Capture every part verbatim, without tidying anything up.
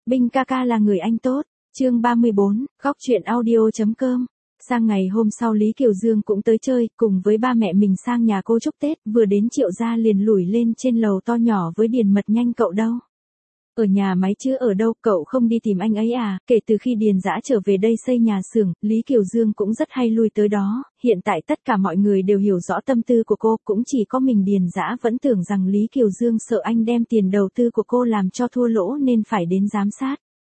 Binh ca ca là người anh tốt. Chương ba mươi bốn, góc chuyện audio.com. Sang ngày hôm sau Lý Kiều Dương cũng tới chơi, cùng với ba mẹ mình sang nhà cô chúc Tết, vừa đến Triệu gia liền lủi lên trên lầu to nhỏ với Điền Mật Nhanh cậu đâu. Ở nhà máy chứ ở đâu, cậu không đi tìm anh ấy à? Kể từ khi Điền Dã trở về đây xây nhà xưởng, Lý Kiều Dương cũng rất hay lui tới đó, hiện tại tất cả mọi người đều hiểu rõ tâm tư của cô, cũng chỉ có mình Điền Dã vẫn tưởng rằng Lý Kiều Dương sợ anh đem tiền đầu tư của cô làm cho thua lỗ nên phải đến giám sát.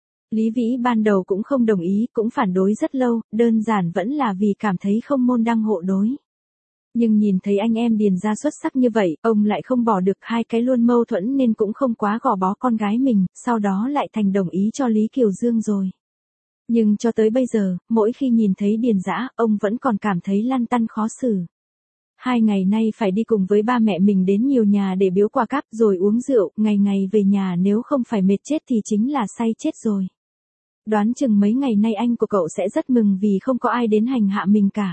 Lý Vĩ ban đầu cũng không đồng ý, cũng phản đối rất lâu, đơn giản vẫn là vì cảm thấy không môn đăng hộ đối. Nhưng nhìn thấy anh em Điền gia xuất sắc như vậy, ông lại không bỏ được, hai cái luôn mâu thuẫn nên cũng không quá gò bó con gái mình, sau đó lại thành đồng ý cho Lý Kiều Dương rồi. Nhưng cho tới bây giờ, mỗi khi nhìn thấy Điền Dã, ông vẫn còn cảm thấy lăn tăn khó xử. Hai ngày nay phải đi cùng với ba mẹ mình đến nhiều nhà để biếu quà cáp rồi uống rượu, ngày ngày về nhà nếu không phải mệt chết thì chính là say chết rồi. Đoán chừng mấy ngày nay anh của cậu sẽ rất mừng vì không có ai đến hành hạ mình cả.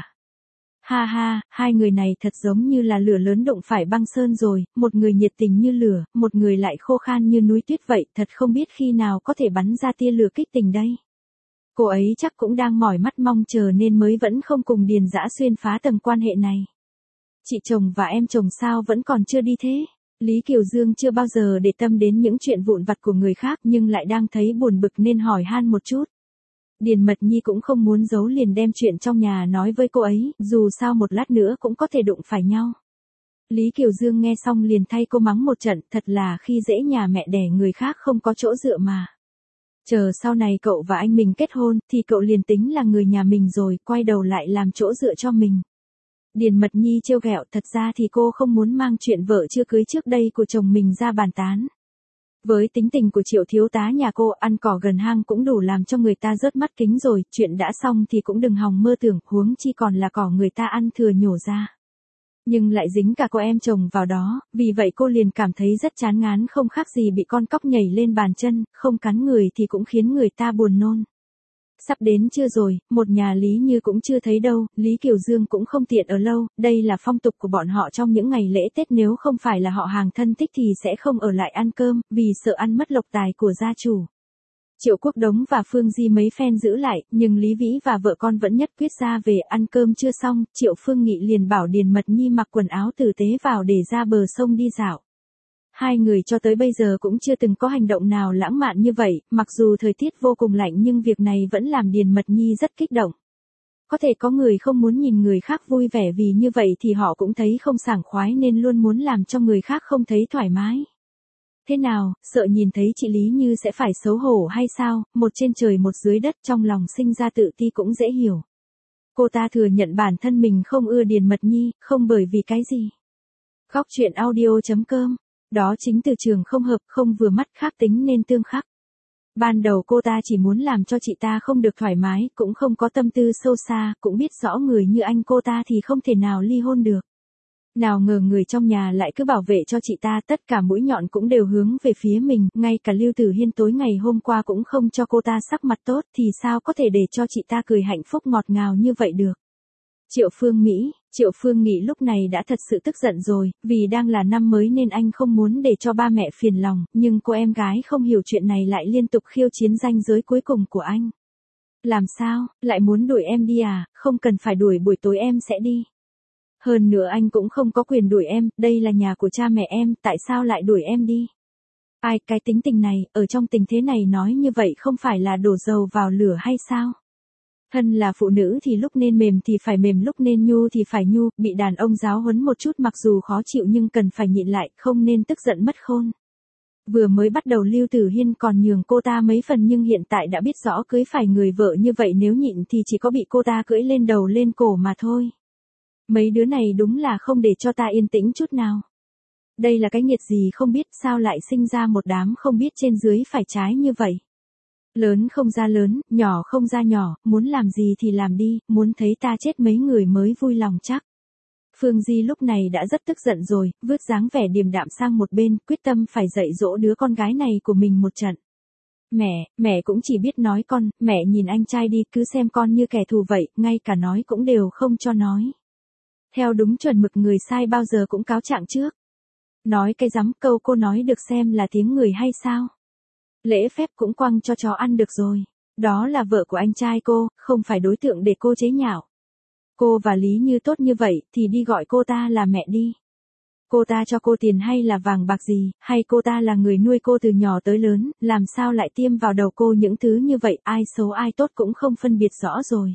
Ha ha, hai người này thật giống như là lửa lớn đụng phải băng sơn rồi, một người nhiệt tình như lửa, một người lại khô khan như núi tuyết vậy, thật không biết khi nào có thể bắn ra tia lửa kích tình đây. Cô ấy chắc cũng đang mỏi mắt mong chờ nên mới vẫn không cùng Điền Dã xuyên phá tầng quan hệ này. Chị chồng và em chồng sao vẫn còn chưa đi thế? Lý Kiều Dương chưa bao giờ để tâm đến những chuyện vụn vặt của người khác nhưng lại đang thấy buồn bực nên hỏi han một chút. Điền Mật Nhi cũng không muốn giấu liền đem chuyện trong nhà nói với cô ấy, dù sao một lát nữa cũng có thể đụng phải nhau. Lý Kiều Dương nghe xong liền thay cô mắng một trận, thật là khi dễ nhà mẹ đẻ người khác không có chỗ dựa mà. Chờ sau này cậu và anh mình kết hôn thì cậu liền tính là người nhà mình rồi, quay đầu lại làm chỗ dựa cho mình. Điền Mật Nhi trêu ghẹo, thật ra thì cô không muốn mang chuyện vợ chưa cưới trước đây của chồng mình ra bàn tán. Với tính tình của Triệu thiếu tá nhà cô, ăn cỏ gần hang cũng đủ làm cho người ta rớt mắt kính rồi, chuyện đã xong thì cũng đừng hòng mơ tưởng, huống chi còn là cỏ người ta ăn thừa nhổ ra. Nhưng lại dính cả cô em chồng vào đó, vì vậy cô liền cảm thấy rất chán ngán, không khác gì bị con cóc nhảy lên bàn chân, không cắn người thì cũng khiến người ta buồn nôn. Sắp đến chưa rồi, một nhà Lý Như cũng chưa thấy đâu, Lý Kiều Dương cũng không tiện ở lâu, đây là phong tục của bọn họ trong những ngày lễ Tết, nếu không phải là họ hàng thân thích thì sẽ không ở lại ăn cơm, vì sợ ăn mất lộc tài của gia chủ. Triệu Quốc Đống và Phương Di mấy phen giữ lại, nhưng Lý Vĩ và vợ con vẫn nhất quyết ra về. Ăn cơm chưa xong, Triệu Phương Nghị liền bảo Điền Mật Nhi mặc quần áo tử tế vào để ra bờ sông đi dạo. Hai người cho tới bây giờ cũng chưa từng có hành động nào lãng mạn như vậy, mặc dù thời tiết vô cùng lạnh nhưng việc này vẫn làm Điền Mật Nhi rất kích động. Có thể có người không muốn nhìn người khác vui vẻ vì như vậy thì họ cũng thấy không sảng khoái nên luôn muốn làm cho người khác không thấy thoải mái. Thế nào, sợ nhìn thấy chị Lý Như sẽ phải xấu hổ hay sao, một trên trời một dưới đất, trong lòng sinh ra tự ti cũng dễ hiểu. Cô ta thừa nhận bản thân mình không ưa Điền Mật Nhi, không bởi vì cái gì. Góc chuyện audio.com. Đó chính từ trường không hợp, không vừa mắt, khác tính nên tương khắc. Ban đầu cô ta chỉ muốn làm cho chị ta không được thoải mái, cũng không có tâm tư sâu xa, cũng biết rõ người như anh cô ta thì không thể nào ly hôn được. Nào ngờ người trong nhà lại cứ bảo vệ cho chị ta, tất cả mũi nhọn cũng đều hướng về phía mình, ngay cả Lưu Tử Hiên tối ngày hôm qua cũng không cho cô ta sắc mặt tốt, thì sao có thể để cho chị ta cười hạnh phúc ngọt ngào như vậy được. Triệu Phương Mỹ, Triệu Phương Nghị lúc này đã thật sự tức giận rồi, vì đang là năm mới nên anh không muốn để cho ba mẹ phiền lòng, nhưng cô em gái không hiểu chuyện này lại liên tục khiêu chiến ranh giới cuối cùng của anh. Làm sao, lại muốn đuổi em đi à, không cần phải đuổi, buổi tối em sẽ đi. Hơn nữa anh cũng không có quyền đuổi em, đây là nhà của cha mẹ em, tại sao lại đuổi em đi? Ai, cái tính tình này, ở trong tình thế này nói như vậy không phải là đổ dầu vào lửa hay sao? Thân là phụ nữ thì lúc nên mềm thì phải mềm, lúc nên nhu thì phải nhu, bị đàn ông giáo huấn một chút mặc dù khó chịu nhưng cần phải nhịn lại, không nên tức giận mất khôn. Vừa mới bắt đầu Lưu Tử Hiên còn nhường cô ta mấy phần nhưng hiện tại đã biết rõ cưới phải người vợ như vậy nếu nhịn thì chỉ có bị cô ta cưỡi lên đầu lên cổ mà thôi. Mấy đứa này đúng là không để cho ta yên tĩnh chút nào. Đây là cái nghiệt gì không biết, sao lại sinh ra một đám không biết trên dưới phải trái như vậy. Lớn không ra lớn, nhỏ không ra nhỏ, muốn làm gì thì làm đi, muốn thấy ta chết mấy người mới vui lòng chắc. Phương Di lúc này đã rất tức giận rồi, vứt dáng vẻ điềm đạm sang một bên, quyết tâm phải dạy dỗ đứa con gái này của mình một trận. Mẹ, mẹ cũng chỉ biết nói con, mẹ nhìn anh trai đi, cứ xem con như kẻ thù vậy, ngay cả nói cũng đều không cho nói. Theo đúng chuẩn mực người sai bao giờ cũng cáo trạng trước. Nói cái rắm, câu cô nói được xem là tiếng người hay sao? Lễ phép cũng quăng cho chó ăn được rồi. Đó là vợ của anh trai cô, không phải đối tượng để cô chế nhạo. Cô và Lý Như tốt như vậy thì đi gọi cô ta là mẹ đi. Cô ta cho cô tiền hay là vàng bạc gì, hay cô ta là người nuôi cô từ nhỏ tới lớn, làm sao lại tiêm vào đầu cô những thứ như vậy, ai xấu ai tốt cũng không phân biệt rõ rồi.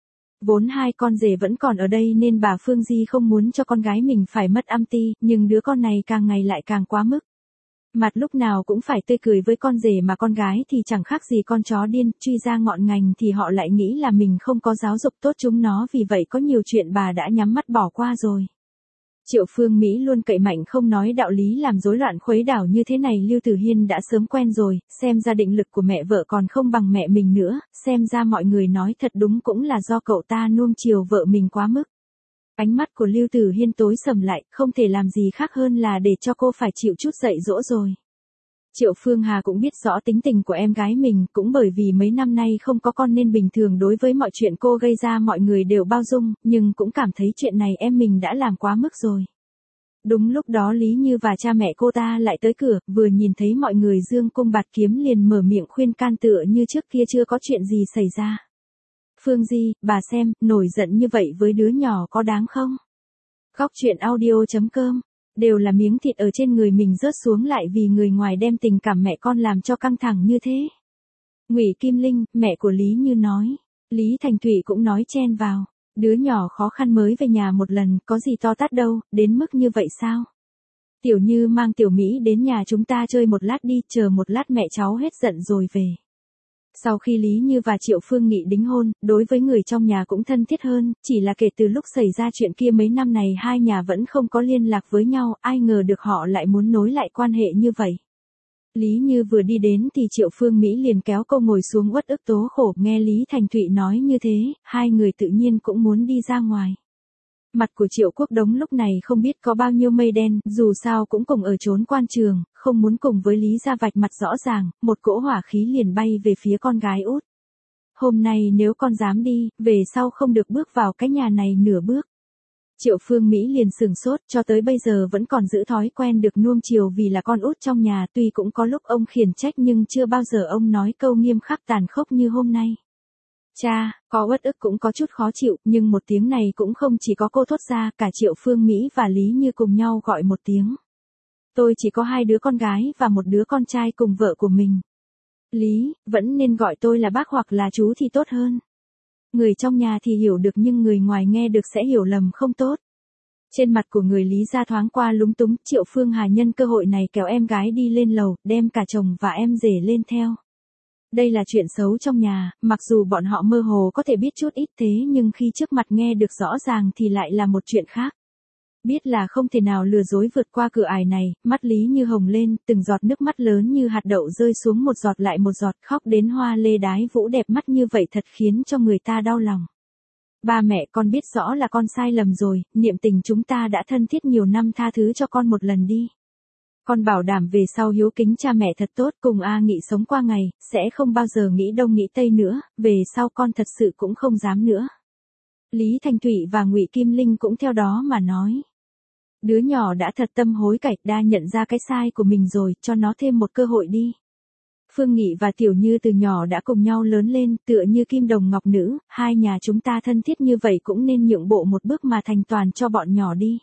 Vốn hai con rể vẫn còn ở đây nên bà Phương Di không muốn cho con gái mình phải mất âm ti, nhưng đứa con này càng ngày lại càng quá mức. Mặt lúc nào cũng phải tươi cười với con rể mà con gái thì chẳng khác gì con chó điên, truy ra ngọn ngành thì họ lại nghĩ là mình không có giáo dục tốt chúng nó, vì vậy có nhiều chuyện bà đã nhắm mắt bỏ qua rồi. Triệu Phương Mỹ luôn cậy mạnh không nói đạo lý làm rối loạn khuấy đảo như thế này Lưu Tử Hiên đã sớm quen rồi, xem ra định lực của mẹ vợ còn không bằng mẹ mình nữa, xem ra mọi người nói thật đúng cũng là do cậu ta nuông chiều vợ mình quá mức. Ánh mắt của Lưu Tử Hiên tối sầm lại, không thể làm gì khác hơn là để cho cô phải chịu chút dạy dỗ rồi. Triệu Phương Hà cũng biết rõ tính tình của em gái mình, cũng bởi vì mấy năm nay không có con nên bình thường đối với mọi chuyện cô gây ra mọi người đều bao dung, nhưng cũng cảm thấy chuyện này em mình đã làm quá mức rồi. Đúng lúc đó Lý Như và cha mẹ cô ta lại tới cửa, vừa nhìn thấy mọi người dương cung bạt kiếm liền mở miệng khuyên can tựa như trước kia chưa có chuyện gì xảy ra. Phương Di, bà xem, nổi giận như vậy với đứa nhỏ có đáng không? Góc truyện audio chấm com, đều là miếng thịt ở trên người mình rớt xuống lại vì người ngoài đem tình cảm mẹ con làm cho căng thẳng như thế. Ngụy Kim Linh, mẹ của Lý Như nói. Lý Thành Thụy cũng nói chen vào. Đứa nhỏ khó khăn mới về nhà một lần, có gì to tát đâu, đến mức như vậy sao? Tiểu Như mang Tiểu Mỹ đến nhà chúng ta chơi một lát đi, chờ một lát mẹ cháu hết giận rồi về. Sau khi Lý Như và Triệu Phương Nghị đính hôn, đối với người trong nhà cũng thân thiết hơn, chỉ là kể từ lúc xảy ra chuyện kia mấy năm này hai nhà vẫn không có liên lạc với nhau, ai ngờ được họ lại muốn nối lại quan hệ như vậy. Lý Như vừa đi đến thì Triệu Phương Mỹ liền kéo cô ngồi xuống uất ức tố khổ, nghe Lý Thành Thụy nói như thế, hai người tự nhiên cũng muốn đi ra ngoài. Mặt của Triệu Quốc Đống lúc này không biết có bao nhiêu mây đen, dù sao cũng cùng ở chốn quan trường, không muốn cùng với Lý Gia vạch mặt rõ ràng, một cỗ hỏa khí liền bay về phía con gái út. Hôm nay nếu con dám đi, về sau không được bước vào cái nhà này nửa bước. Triệu Phương Mỹ liền sừng sốt, cho tới bây giờ vẫn còn giữ thói quen được nuông chiều vì là con út trong nhà, tuy cũng có lúc ông khiển trách nhưng chưa bao giờ ông nói câu nghiêm khắc tàn khốc như hôm nay. Cha, có uất ức cũng có chút khó chịu, nhưng một tiếng này cũng không chỉ có cô thốt ra, cả Triệu Phương Mỹ và Lý Như cùng nhau gọi một tiếng. Tôi chỉ có hai đứa con gái và một đứa con trai cùng vợ của mình. Lý, vẫn nên gọi tôi là bác hoặc là chú thì tốt hơn. Người trong nhà thì hiểu được nhưng người ngoài nghe được sẽ hiểu lầm không tốt. Trên mặt của người Lý Gia thoáng qua lúng túng, Triệu Phương Hà nhân cơ hội này kéo em gái đi lên lầu, đem cả chồng và em rể lên theo. Đây là chuyện xấu trong nhà, mặc dù bọn họ mơ hồ có thể biết chút ít thế nhưng khi trước mặt nghe được rõ ràng thì lại là một chuyện khác. Biết là không thể nào lừa dối vượt qua cửa ải này, mắt Lý Như hồng lên, từng giọt nước mắt lớn như hạt đậu rơi xuống một giọt lại một giọt, khóc đến hoa lê đái vũ đẹp mắt như vậy thật khiến cho người ta đau lòng. Ba mẹ con biết rõ là con sai lầm rồi, niệm tình chúng ta đã thân thiết nhiều năm, tha thứ cho con một lần đi. Con bảo đảm về sau hiếu kính cha mẹ thật tốt, cùng A Nghị sống qua ngày, sẽ không bao giờ nghĩ đông nghĩ tây nữa, về sau con thật sự cũng không dám nữa. Lý Thành Thụy và Ngụy Kim Linh cũng theo đó mà nói. Đứa nhỏ đã thật tâm hối cải, đã nhận ra cái sai của mình rồi, cho nó thêm một cơ hội đi. Phương Nghị và Tiểu Như từ nhỏ đã cùng nhau lớn lên, tựa như kim đồng ngọc nữ, hai nhà chúng ta thân thiết như vậy cũng nên nhượng bộ một bước mà thành toàn cho bọn nhỏ đi.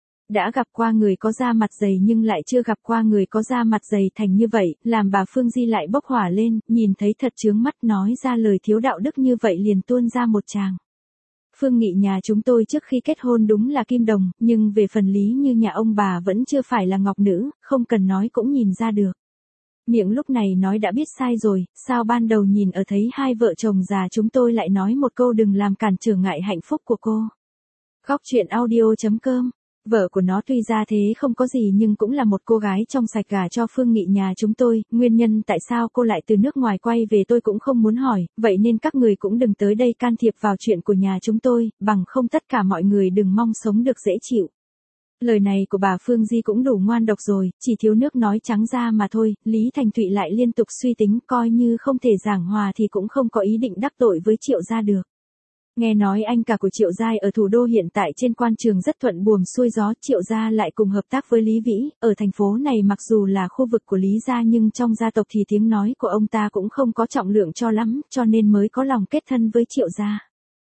Đã gặp qua người có da mặt dày nhưng lại chưa gặp qua người có da mặt dày thành như vậy, làm bà Phương Di lại bốc hỏa lên, nhìn thấy thật chướng mắt, nói ra lời thiếu đạo đức như vậy liền tuôn ra một tràng. Phương Nghị nhà chúng tôi trước khi kết hôn đúng là kim đồng, nhưng về phần Lý Như nhà ông bà vẫn chưa phải là ngọc nữ, không cần nói cũng nhìn ra được. Miệng lúc này nói đã biết sai rồi, sao ban đầu nhìn ở thấy hai vợ chồng già chúng tôi lại nói một câu đừng làm cản trở ngại hạnh phúc của cô. Góc truyện audio chấm com. Vợ của nó tuy ra thế không có gì nhưng cũng là một cô gái trong sạch gả cho Phương Nghị nhà chúng tôi, nguyên nhân tại sao cô lại từ nước ngoài quay về tôi cũng không muốn hỏi, vậy nên các người cũng đừng tới đây can thiệp vào chuyện của nhà chúng tôi, bằng không tất cả mọi người đừng mong sống được dễ chịu. Lời này của bà Phương Di cũng đủ ngoan độc rồi, chỉ thiếu nước nói trắng ra mà thôi, Lý Thành Thụy lại liên tục suy tính coi như không thể giảng hòa thì cũng không có ý định đắc tội với Triệu gia được. Nghe nói anh cả của Triệu Giai ở thủ đô hiện tại trên quan trường rất thuận buồm xuôi gió, Triệu gia lại cùng hợp tác với Lý Vĩ, ở thành phố này mặc dù là khu vực của Lý gia nhưng trong gia tộc thì tiếng nói của ông ta cũng không có trọng lượng cho lắm, cho nên mới có lòng kết thân với Triệu gia.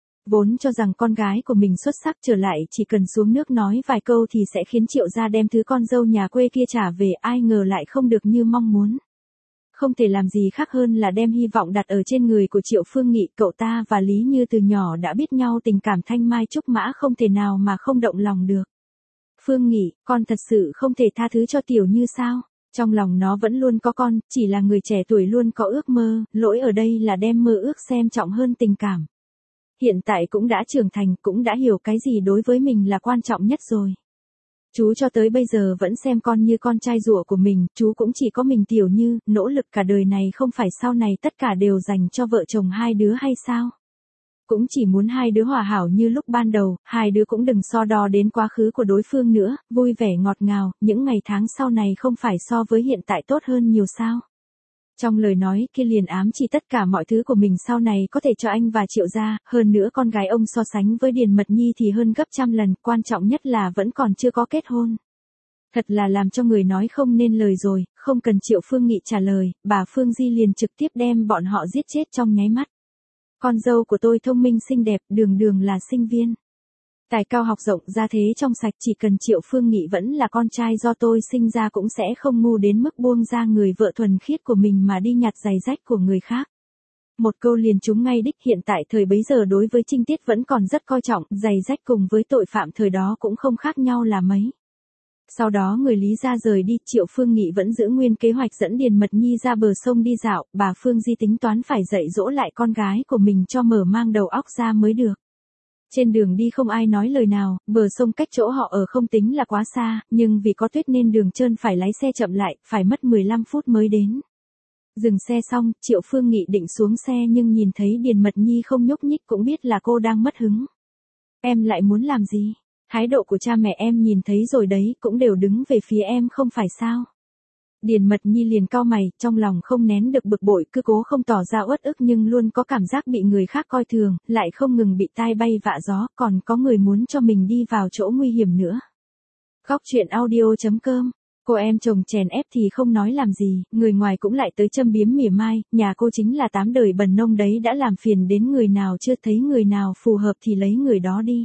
Vốn cho rằng con gái của mình xuất sắc trở lại chỉ cần xuống nước nói vài câu thì sẽ khiến Triệu gia đem thứ con dâu nhà quê kia trả về, ai ngờ lại không được như mong muốn. Không thể làm gì khác hơn là đem hy vọng đặt ở trên người của Triệu Phương Nghị, cậu ta và Lý Như từ nhỏ đã biết nhau, tình cảm thanh mai trúc mã không thể nào mà không động lòng được. Phương Nghị, con thật sự không thể tha thứ cho Tiểu Như sao? Trong lòng nó vẫn luôn có con, chỉ là người trẻ tuổi luôn có ước mơ, lỗi ở đây là đem mơ ước xem trọng hơn tình cảm. Hiện tại cũng đã trưởng thành, cũng đã hiểu cái gì đối với mình là quan trọng nhất rồi. Chú cho tới bây giờ vẫn xem con như con trai rủa của mình, chú cũng chỉ có mình Tiểu Như, nỗ lực cả đời này không phải sau này tất cả đều dành cho vợ chồng hai đứa hay sao? Cũng chỉ muốn hai đứa hòa hảo như lúc ban đầu, hai đứa cũng đừng so đo đến quá khứ của đối phương nữa, vui vẻ ngọt ngào, những ngày tháng sau này không phải so với hiện tại tốt hơn nhiều sao? Trong lời nói kia liền ám chỉ tất cả mọi thứ của mình sau này có thể cho anh và Triệu gia, hơn nữa con gái ông so sánh với Điền Mật Nhi thì hơn gấp trăm lần, quan trọng nhất là vẫn còn chưa có kết hôn. Thật là làm cho người nói không nên lời rồi, không cần Triệu Phương Nghị trả lời, bà Phương Di liền trực tiếp đem bọn họ giết chết trong nháy mắt. Con dâu của tôi thông minh xinh đẹp, đường đường là sinh viên. Tài cao học rộng, gia thế trong sạch, chỉ cần Triệu Phương Nghị vẫn là con trai do tôi sinh ra cũng sẽ không ngu đến mức buông ra người vợ thuần khiết của mình mà đi nhặt giày rách của người khác. Một câu liền trúng ngay đích, hiện tại thời bấy giờ đối với Trinh Tiết vẫn còn rất coi trọng, giày rách cùng với tội phạm thời đó cũng không khác nhau là mấy. Sau đó người Lý gia rời đi, Triệu Phương Nghị vẫn giữ nguyên kế hoạch dẫn Điền Mật Nhi ra bờ sông đi dạo, bà Phương Di tính toán phải dạy dỗ lại con gái của mình cho mở mang đầu óc ra mới được. Trên đường đi không ai nói lời nào, bờ sông cách chỗ họ ở không tính là quá xa, nhưng vì có tuyết nên đường trơn phải lái xe chậm lại, phải mất mười lăm phút mới đến. Dừng xe xong, Triệu Phương Nghị định xuống xe nhưng nhìn thấy Điền Mật Nhi không nhúc nhích cũng biết là cô đang mất hứng. Em lại muốn làm gì? Thái độ của cha mẹ em nhìn thấy rồi đấy, cũng đều đứng về phía em không phải sao? Điền Mật Nhi liền cau mày, trong lòng không nén được bực bội, cứ cố không tỏ ra uất ức nhưng luôn có cảm giác bị người khác coi thường, lại không ngừng bị tai bay vạ gió, còn có người muốn cho mình đi vào chỗ nguy hiểm nữa. Góc truyện audio chấm com. Cô em chồng chèn ép thì không nói làm gì, người ngoài cũng lại tới châm biếm mỉa mai, nhà cô chính là tám đời bần nông đấy, đã làm phiền đến người nào chưa thấy người nào phù hợp thì lấy người đó đi.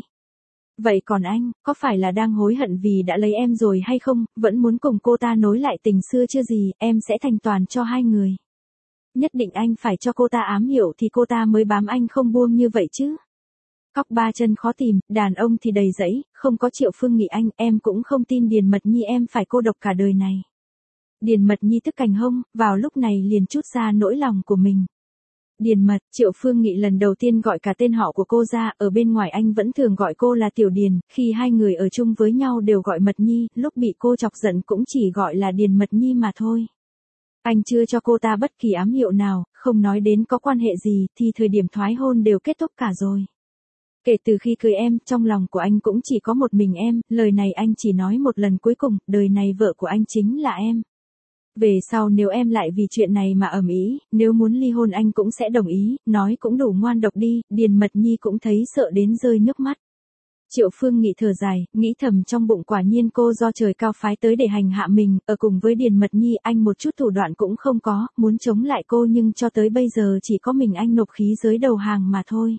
Vậy còn anh, có phải là đang hối hận vì đã lấy em rồi hay không, vẫn muốn cùng cô ta nối lại tình xưa chưa gì, em sẽ thành toàn cho hai người. Nhất định anh phải cho cô ta ám hiệu thì cô ta mới bám anh không buông như vậy chứ. Cóc ba chân khó tìm, đàn ông thì đầy rẫy, không có Triệu Phương Nghị anh, em cũng không tin Điền Mật Nhi em phải cô độc cả đời này. Điền Mật Nhi tức cành hông, vào lúc này liền trút ra nỗi lòng của mình. Điền Mật, Triệu Phương Nghị lần đầu tiên gọi cả tên họ của cô ra, ở bên ngoài anh vẫn thường gọi cô là Tiểu Điền, khi hai người ở chung với nhau đều gọi Mật Nhi, lúc bị cô chọc giận cũng chỉ gọi là Điền Mật Nhi mà thôi. Anh chưa cho cô ta bất kỳ ám hiệu nào, không nói đến có quan hệ gì, thì thời điểm thoái hôn đều kết thúc cả rồi. Kể từ khi cưới em, trong lòng của anh cũng chỉ có một mình em, lời này anh chỉ nói một lần cuối cùng, đời này vợ của anh chính là em. Về sau nếu em lại vì chuyện này mà ầm ĩ, nếu muốn ly hôn anh cũng sẽ đồng ý, nói cũng đủ ngoan độc đi, Điền Mật Nhi cũng thấy sợ đến rơi nước mắt. Triệu Phương Nghị thở dài, nghĩ thầm trong bụng quả nhiên cô do trời cao phái tới để hành hạ mình, ở cùng với Điền Mật Nhi anh một chút thủ đoạn cũng không có, muốn chống lại cô nhưng cho tới bây giờ chỉ có mình anh nộp khí giới đầu hàng mà thôi.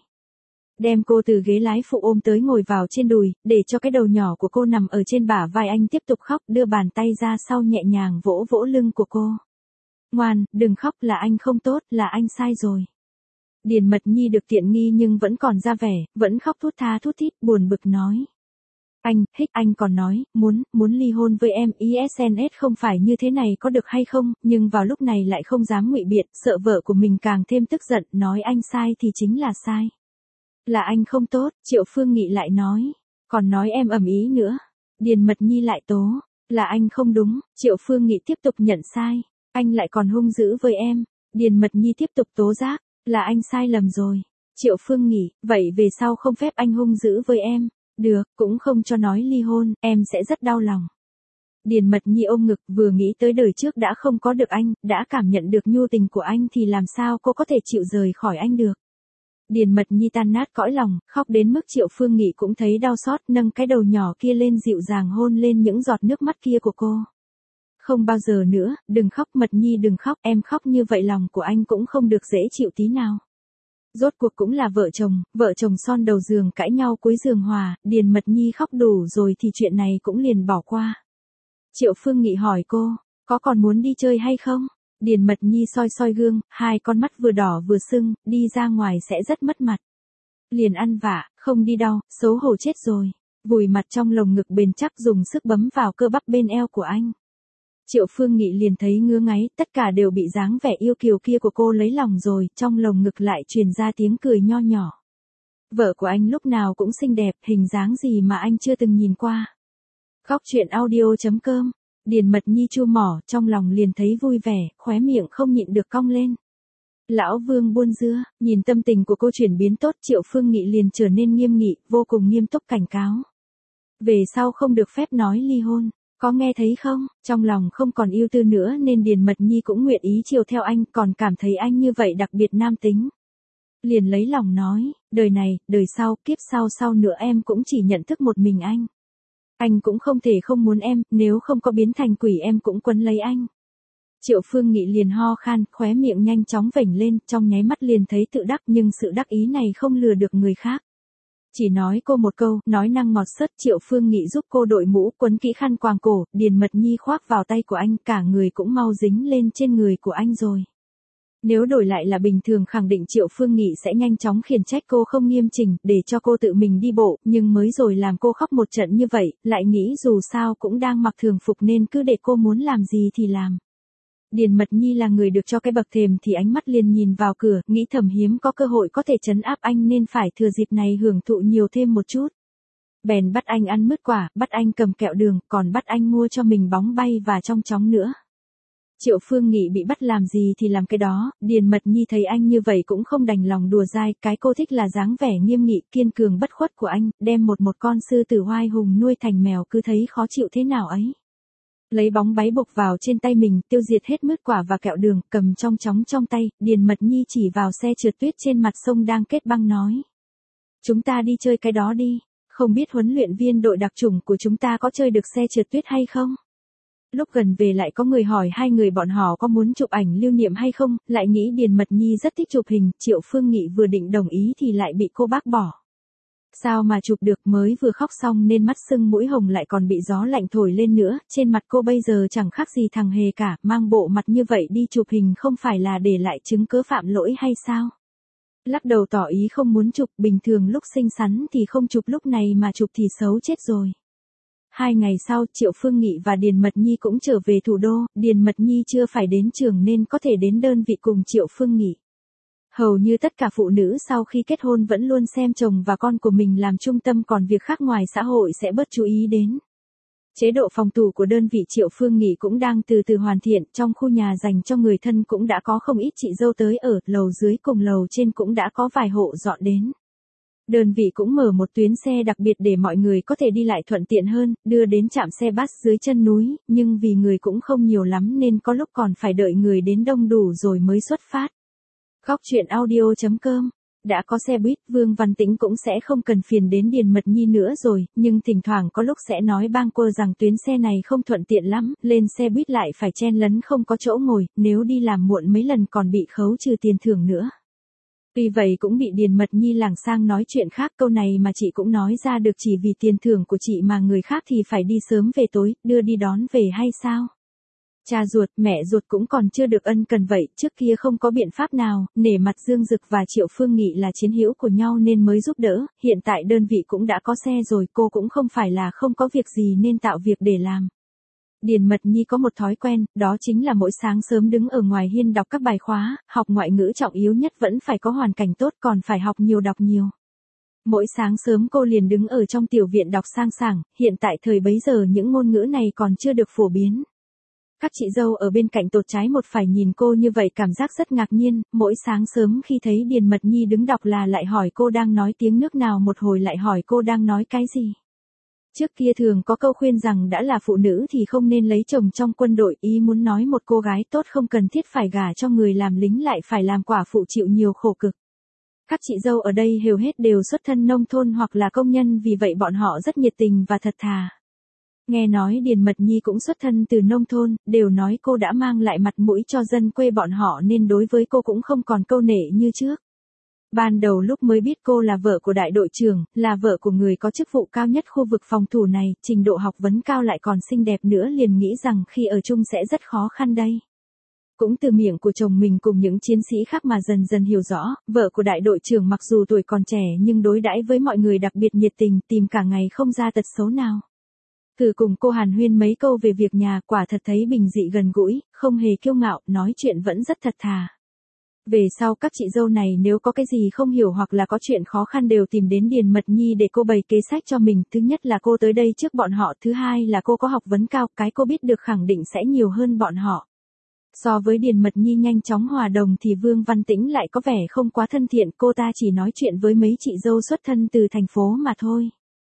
Đem cô từ ghế lái phụ ôm tới ngồi vào trên đùi, để cho cái đầu nhỏ của cô nằm ở trên bả vai anh tiếp tục khóc, đưa bàn tay ra sau nhẹ nhàng vỗ vỗ lưng của cô. Ngoan, đừng khóc, là anh không tốt, là anh sai rồi. Điền Mật Nhi được tiện nghi nhưng vẫn còn ra vẻ, vẫn khóc thút tha thút thít, buồn bực nói. Anh, hích, anh còn nói, muốn, muốn ly hôn với em, i ét en ét không phải như thế này có được hay không, nhưng vào lúc này lại không dám ngụy biện, sợ vợ của mình càng thêm tức giận, nói anh sai thì chính là sai. Là anh không tốt, Triệu Phương Nghị lại nói, còn nói em ầm ĩ nữa. Điền Mật Nhi lại tố, là anh không đúng, Triệu Phương Nghị tiếp tục nhận sai, anh lại còn hung dữ với em. Điền Mật Nhi tiếp tục tố giác, là anh sai lầm rồi. Triệu Phương Nghị, vậy về sau không phép anh hung dữ với em, được, cũng không cho nói ly hôn, em sẽ rất đau lòng. Điền Mật Nhi ôm ngực, vừa nghĩ tới đời trước đã không có được anh, đã cảm nhận được nhu tình của anh thì làm sao cô có thể chịu rời khỏi anh được. Điền Mật Nhi tan nát cõi lòng, khóc đến mức Triệu Phương Nghị cũng thấy đau xót, nâng cái đầu nhỏ kia lên dịu dàng hôn lên những giọt nước mắt kia của cô. Không bao giờ nữa, đừng khóc Mật Nhi đừng khóc, em khóc như vậy lòng của anh cũng không được dễ chịu tí nào. Rốt cuộc cũng là vợ chồng, vợ chồng son đầu giường cãi nhau cuối giường hòa, Điền Mật Nhi khóc đủ rồi thì chuyện này cũng liền bỏ qua. Triệu Phương Nghị hỏi cô, có còn muốn đi chơi hay không? Điền Mật Nhi soi soi gương, hai con mắt vừa đỏ vừa sưng, đi ra ngoài sẽ rất mất mặt. Liền ăn vạ, không đi đâu, xấu hổ chết rồi. Vùi mặt trong lồng ngực bền chắc dùng sức bấm vào cơ bắp bên eo của anh. Triệu Phương Nghị liền thấy ngứa ngáy, tất cả đều bị dáng vẻ yêu kiều kia của cô lấy lòng rồi, trong lồng ngực lại truyền ra tiếng cười nho nhỏ. Vợ của anh lúc nào cũng xinh đẹp, hình dáng gì mà anh chưa từng nhìn qua. Góc truyện audio chấm com, Điền Mật Nhi chu mỏ, trong lòng liền thấy vui vẻ, khóe miệng không nhịn được cong lên. Lão Vương buôn dưa, nhìn tâm tình của cô chuyển biến tốt, Triệu Phương Nghị liền trở nên nghiêm nghị, vô cùng nghiêm túc cảnh cáo. Về sau không được phép nói ly hôn. Có nghe thấy không, trong lòng không còn yêu tư nữa nên Điền Mật Nhi cũng nguyện ý chiều theo anh, còn cảm thấy anh như vậy đặc biệt nam tính. Liền lấy lòng nói, đời này, đời sau, kiếp sau sau nữa em cũng chỉ nhận thức một mình anh. Anh cũng không thể không muốn em, nếu không có biến thành quỷ em cũng quấn lấy anh. Triệu Phương Nghị liền ho khan, khóe miệng nhanh chóng vểnh lên, trong nháy mắt liền thấy tự đắc nhưng sự đắc ý này không lừa được người khác. Chỉ nói cô một câu, nói năng ngọt sớt, Triệu Phương Nghị giúp cô đội mũ, quấn kỹ khăn quàng cổ, Điền Mật Nhi khoác vào tay của anh, cả người cũng mau dính lên trên người của anh rồi. Nếu đổi lại là bình thường khẳng định Triệu Phương Nghị sẽ nhanh chóng khiển trách cô không nghiêm chỉnh, để cho cô tự mình đi bộ, nhưng mới rồi làm cô khóc một trận như vậy, lại nghĩ dù sao cũng đang mặc thường phục nên cứ để cô muốn làm gì thì làm. Điền Mật Nhi là người được cho cái bậc thềm thì ánh mắt liền nhìn vào cửa, nghĩ thầm hiếm có cơ hội có thể trấn áp anh nên phải thừa dịp này hưởng thụ nhiều thêm một chút. Bèn bắt anh ăn mứt quả, bắt anh cầm kẹo đường, còn bắt anh mua cho mình bóng bay và trong chóng nữa. Triệu Phương Nghị bị bắt làm gì thì làm cái đó, Điền Mật Nhi thấy anh như vậy cũng không đành lòng đùa dai, cái cô thích là dáng vẻ nghiêm nghị, kiên cường bất khuất của anh, đem một một con sư tử hoai hùng nuôi thành mèo cứ thấy khó chịu thế nào ấy. Lấy bóng báy bục vào trên tay mình, tiêu diệt hết mứt quả và kẹo đường, cầm trong chóng trong tay, Điền Mật Nhi chỉ vào xe trượt tuyết trên mặt sông đang kết băng nói. Chúng ta đi chơi cái đó đi, không biết huấn luyện viên đội đặc chủng của chúng ta có chơi được xe trượt tuyết hay không? Lúc gần về lại có người hỏi hai người bọn họ có muốn chụp ảnh lưu niệm hay không, lại nghĩ Điền Mật Nhi rất thích chụp hình, Triệu Phương Nghị vừa định đồng ý thì lại bị cô bác bỏ. Sao mà chụp được, mới vừa khóc xong nên mắt sưng mũi hồng lại còn bị gió lạnh thổi lên nữa, trên mặt cô bây giờ chẳng khác gì thằng hề cả, mang bộ mặt như vậy đi chụp hình không phải là để lại chứng cớ phạm lỗi hay sao? Lắc đầu tỏ ý không muốn chụp, bình thường lúc xinh xắn thì không chụp, lúc này mà chụp thì xấu chết rồi. Hai ngày sau, Triệu Phương Nghị và Điền Mật Nhi cũng trở về thủ đô, Điền Mật Nhi chưa phải đến trường nên có thể đến đơn vị cùng Triệu Phương Nghị. Hầu như tất cả phụ nữ sau khi kết hôn vẫn luôn xem chồng và con của mình làm trung tâm, còn việc khác ngoài xã hội sẽ bớt chú ý đến. Chế độ phòng thủ của đơn vị Triệu Phương Nghị cũng đang từ từ hoàn thiện, trong khu nhà dành cho người thân cũng đã có không ít chị dâu tới ở, lầu dưới cùng lầu trên cũng đã có vài hộ dọn đến. Đơn vị cũng mở một tuyến xe đặc biệt để mọi người có thể đi lại thuận tiện hơn, đưa đến trạm xe bus dưới chân núi, nhưng vì người cũng không nhiều lắm nên có lúc còn phải đợi người đến đông đủ rồi mới xuất phát. Góc truyện audio chấm com, đã có xe buýt, Vương Văn Tĩnh cũng sẽ không cần phiền đến Điền Mật Nhi nữa rồi, nhưng thỉnh thoảng có lúc sẽ nói bang quơ rằng tuyến xe này không thuận tiện lắm, lên xe buýt lại phải chen lấn không có chỗ ngồi, nếu đi làm muộn mấy lần còn bị khấu trừ tiền thưởng nữa. Vì vậy cũng bị Điền Mật Nhi lảng sang nói chuyện khác, câu này mà chị cũng nói ra được, chỉ vì tiền thưởng của chị mà người khác thì phải đi sớm về tối, đưa đi đón về hay sao? Cha ruột, mẹ ruột cũng còn chưa được ân cần vậy, trước kia không có biện pháp nào, nể mặt Dương Dực và Triệu Phương Nghị là chiến hữu của nhau nên mới giúp đỡ, hiện tại đơn vị cũng đã có xe rồi, cô cũng không phải là không có việc gì nên tạo việc để làm. Điền Mật Nhi có một thói quen, đó chính là mỗi sáng sớm đứng ở ngoài hiên đọc các bài khóa, học ngoại ngữ trọng yếu nhất vẫn phải có hoàn cảnh tốt, còn phải học nhiều đọc nhiều. Mỗi sáng sớm cô liền đứng ở trong tiểu viện đọc sang sảng, hiện tại thời bấy giờ những ngôn ngữ này còn chưa được phổ biến. Các chị dâu ở bên cạnh tột trái một phải nhìn cô như vậy cảm giác rất ngạc nhiên, mỗi sáng sớm khi thấy Điền Mật Nhi đứng đọc là lại hỏi cô đang nói tiếng nước nào, một hồi lại hỏi cô đang nói cái gì. Trước kia thường có câu khuyên rằng đã là phụ nữ thì không nên lấy chồng trong quân đội, ý muốn nói một cô gái tốt không cần thiết phải gả cho người làm lính lại phải làm quả phụ chịu nhiều khổ cực. Các chị dâu ở đây hầu hết đều xuất thân nông thôn hoặc là công nhân, vì vậy bọn họ rất nhiệt tình và thật thà. Nghe nói Điền Mật Nhi cũng xuất thân từ nông thôn, đều nói cô đã mang lại mặt mũi cho dân quê bọn họ nên đối với cô cũng không còn câu nệ như trước. Ban đầu lúc mới biết cô là vợ của đại đội trưởng, là vợ của người có chức vụ cao nhất khu vực phòng thủ này, trình độ học vấn cao lại còn xinh đẹp nữa, liền nghĩ rằng khi ở chung sẽ rất khó khăn đây. Cũng từ miệng của chồng mình cùng những chiến sĩ khác mà dần dần hiểu rõ, vợ của đại đội trưởng mặc dù tuổi còn trẻ nhưng đối đãi với mọi người đặc biệt nhiệt tình, tìm cả ngày không ra tật xấu nào. Thử cùng cô hàn huyên mấy câu về việc nhà, quả thật thấy bình dị gần gũi, không hề kiêu ngạo, nói chuyện vẫn rất thật thà. Về sau các chị dâu này nếu có cái gì không hiểu hoặc là có chuyện khó khăn đều tìm đến Điền Mật Nhi để cô bày kế sách cho mình. Thứ nhất là cô tới đây trước bọn họ, thứ hai là cô có học vấn cao, cái cô biết được khẳng định sẽ nhiều hơn bọn họ. So với Điền Mật Nhi nhanh chóng hòa đồng thì Vương Văn Tĩnh lại có vẻ không quá thân thiện, cô ta chỉ nói chuyện với mấy chị dâu xuất thân từ thành phố mà thôi.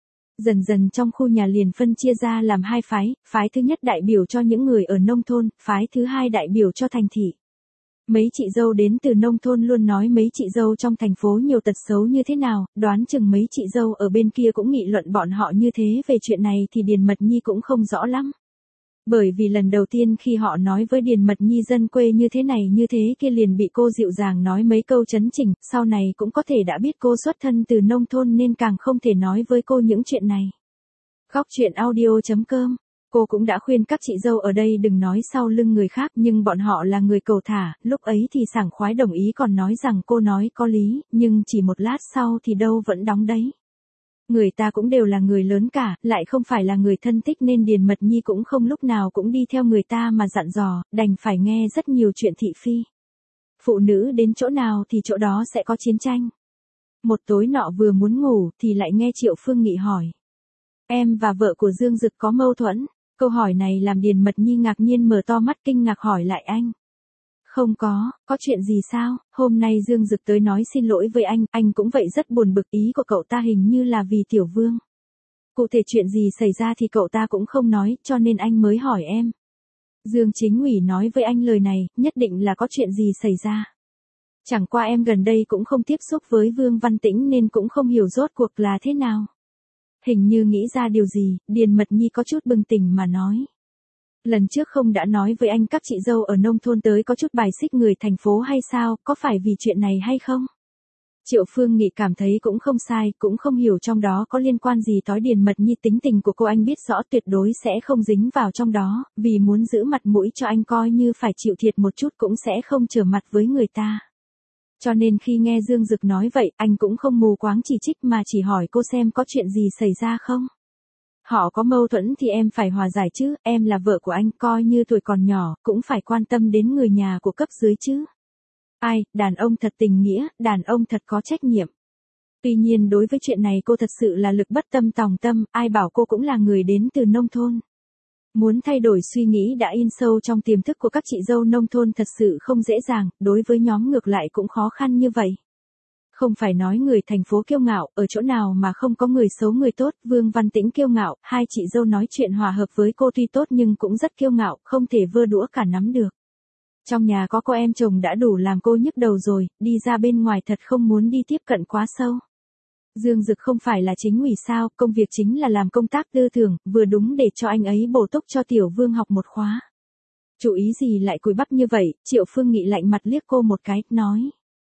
Dần dần trong khu nhà liền phân chia ra làm hai phái, phái thứ nhất đại biểu cho những người ở nông thôn, phái thứ hai đại biểu cho thành thị. Mấy chị dâu đến từ nông thôn luôn nói mấy chị dâu trong thành phố nhiều tật xấu như thế nào, đoán chừng mấy chị dâu ở bên kia cũng nghị luận bọn họ như thế. Về chuyện này thì Điền Mật Nhi cũng không rõ lắm. Bởi vì lần đầu tiên khi họ nói với Điền Mật Nhi dân quê như thế này như thế kia liền bị cô dịu dàng nói mấy câu chấn chỉnh, sau này cũng có thể đã biết cô xuất thân từ nông thôn nên càng không thể nói với cô những chuyện này. Góc chuyện audio chấm com. Cô cũng đã khuyên các chị dâu ở đây đừng nói sau lưng người khác, nhưng bọn họ là người cầu thả, lúc ấy thì sảng khoái đồng ý, còn nói rằng cô nói có lý, nhưng chỉ một lát sau thì đâu vẫn đóng đấy. Người ta cũng đều là người lớn cả, lại không phải là người thân thích nên Điền Mật Nhi cũng không lúc nào cũng đi theo người ta mà dặn dò, đành phải nghe rất nhiều chuyện thị phi. Phụ nữ đến chỗ nào thì chỗ đó sẽ có chiến tranh. Một tối nọ vừa muốn ngủ thì lại nghe Triệu Phương Nghị hỏi. Em và vợ của Dương Dực có mâu thuẫn? Câu hỏi này làm Điền Mật Nhi ngạc nhiên mở to mắt kinh ngạc hỏi lại anh. Không có, có chuyện gì sao? Hôm nay Dương Dực tới nói xin lỗi với anh, anh cũng vậy rất buồn bực, ý của cậu ta hình như là vì Tiểu Vương. Cụ thể chuyện gì xảy ra thì cậu ta cũng không nói, cho nên anh mới hỏi em. Dương Chính ủy nói với anh lời này, nhất định là có chuyện gì xảy ra. Chẳng qua em gần đây cũng không tiếp xúc với Vương Văn Tĩnh nên cũng không hiểu rốt cuộc là thế nào. Hình như nghĩ ra điều gì, Điền Mật Nhi có chút bừng tỉnh mà nói. Lần trước không đã nói với anh các chị dâu ở nông thôn tới có chút bài xích người thành phố hay sao, có phải vì chuyện này hay không? Triệu Phương Nghị cảm thấy cũng không sai, cũng không hiểu trong đó có liên quan gì tới Điền Mật Nhi. Tính tình của cô anh biết rõ, tuyệt đối sẽ không dính vào trong đó, vì muốn giữ mặt mũi cho anh coi như phải chịu thiệt một chút cũng sẽ không trở mặt với người ta. Cho nên khi nghe Dương Dực nói vậy, anh cũng không mù quáng chỉ trích mà chỉ hỏi cô xem có chuyện gì xảy ra không. Họ có mâu thuẫn thì em phải hòa giải chứ, em là vợ của anh, coi như tuổi còn nhỏ, cũng phải quan tâm đến người nhà của cấp dưới chứ. Ai, đàn ông thật tình nghĩa, đàn ông thật có trách nhiệm. Tuy nhiên đối với chuyện này cô thật sự là lực bất tòng tâm tâm, ai bảo cô cũng là người đến từ nông thôn. Muốn thay đổi suy nghĩ đã in sâu trong tiềm thức của các chị dâu nông thôn thật sự không dễ dàng, đối với nhóm ngược lại cũng khó khăn như vậy. Không phải nói người thành phố kiêu ngạo, ở chỗ nào mà không có người xấu người tốt, Vương Văn Tĩnh kiêu ngạo, hai chị dâu nói chuyện hòa hợp với cô tuy tốt nhưng cũng rất kiêu ngạo, không thể vơ đũa cả nắm được. Trong nhà có cô em chồng đã đủ làm cô nhức đầu rồi, đi ra bên ngoài thật không muốn đi tiếp cận quá sâu. Dương Dực không phải là chính ủy sao, công việc chính là làm công tác tư tưởng, vừa đúng để cho anh ấy bổ túc cho Tiểu Vương học một khóa. Chú ý gì lại cùi bắp như vậy? Triệu Phương Nghị lạnh mặt liếc cô một cái, nói.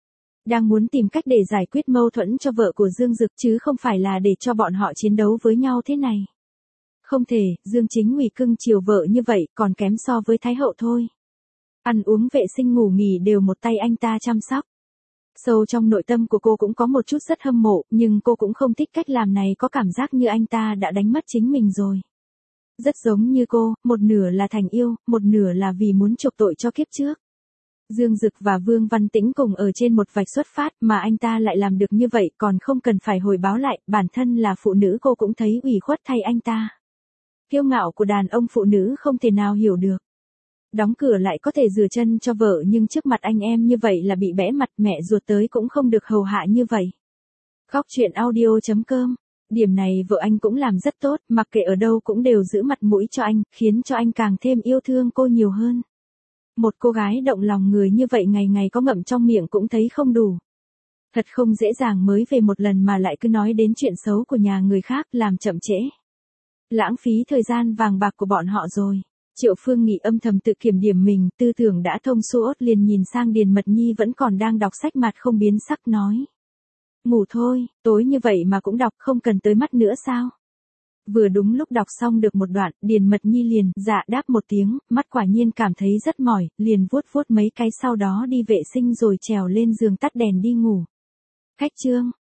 Đang muốn tìm cách để giải quyết mâu thuẫn cho vợ của Dương Dực chứ không phải là để cho bọn họ chiến đấu với nhau thế này. Không thể, Dương Chính ủy cưng chiều vợ như vậy, còn kém so với Thái Hậu thôi. Ăn uống vệ sinh ngủ nghỉ đều một tay anh ta chăm sóc. Sâu trong nội tâm của cô cũng có một chút rất hâm mộ, nhưng cô cũng không thích cách làm này, có cảm giác như anh ta đã đánh mất chính mình rồi. Rất giống như cô, một nửa là thành yêu, một nửa là vì muốn chuộc tội cho kiếp trước. Dương Dực và Vương Văn Tĩnh cùng ở trên một vạch xuất phát mà anh ta lại làm được như vậy còn không cần phải hồi báo lại, bản thân là phụ nữ cô cũng thấy ủy khuất thay anh ta. Kiêu ngạo của đàn ông phụ nữ không thể nào hiểu được. Đóng cửa lại có thể rửa chân cho vợ nhưng trước mặt anh em như vậy là bị bẽ mặt, mẹ ruột tới cũng không được hầu hạ như vậy. Góc chuyện audio chấm com. Điểm này vợ anh cũng làm rất tốt, mặc kệ ở đâu cũng đều giữ mặt mũi cho anh, khiến cho anh càng thêm yêu thương cô nhiều hơn. Một cô gái động lòng người như vậy ngày ngày có ngậm trong miệng cũng thấy không đủ. Thật không dễ dàng mới về một lần mà lại cứ nói đến chuyện xấu của nhà người khác, làm chậm trễ. Lãng phí thời gian vàng bạc của bọn họ rồi. Triệu Phương Nghị âm thầm tự kiểm điểm mình, tư tưởng đã thông suốt, liền nhìn sang Điền Mật Nhi vẫn còn đang đọc sách, mặt không biến sắc nói. Ngủ thôi, tối như vậy mà cũng đọc, không cần tới mắt nữa sao? Vừa đúng lúc đọc xong được một đoạn, Điền Mật Nhi liền dạ đáp một tiếng, mắt quả nhiên cảm thấy rất mỏi, liền vuốt vuốt mấy cái, sau đó đi vệ sinh rồi trèo lên giường tắt đèn đi ngủ. Khách Trương,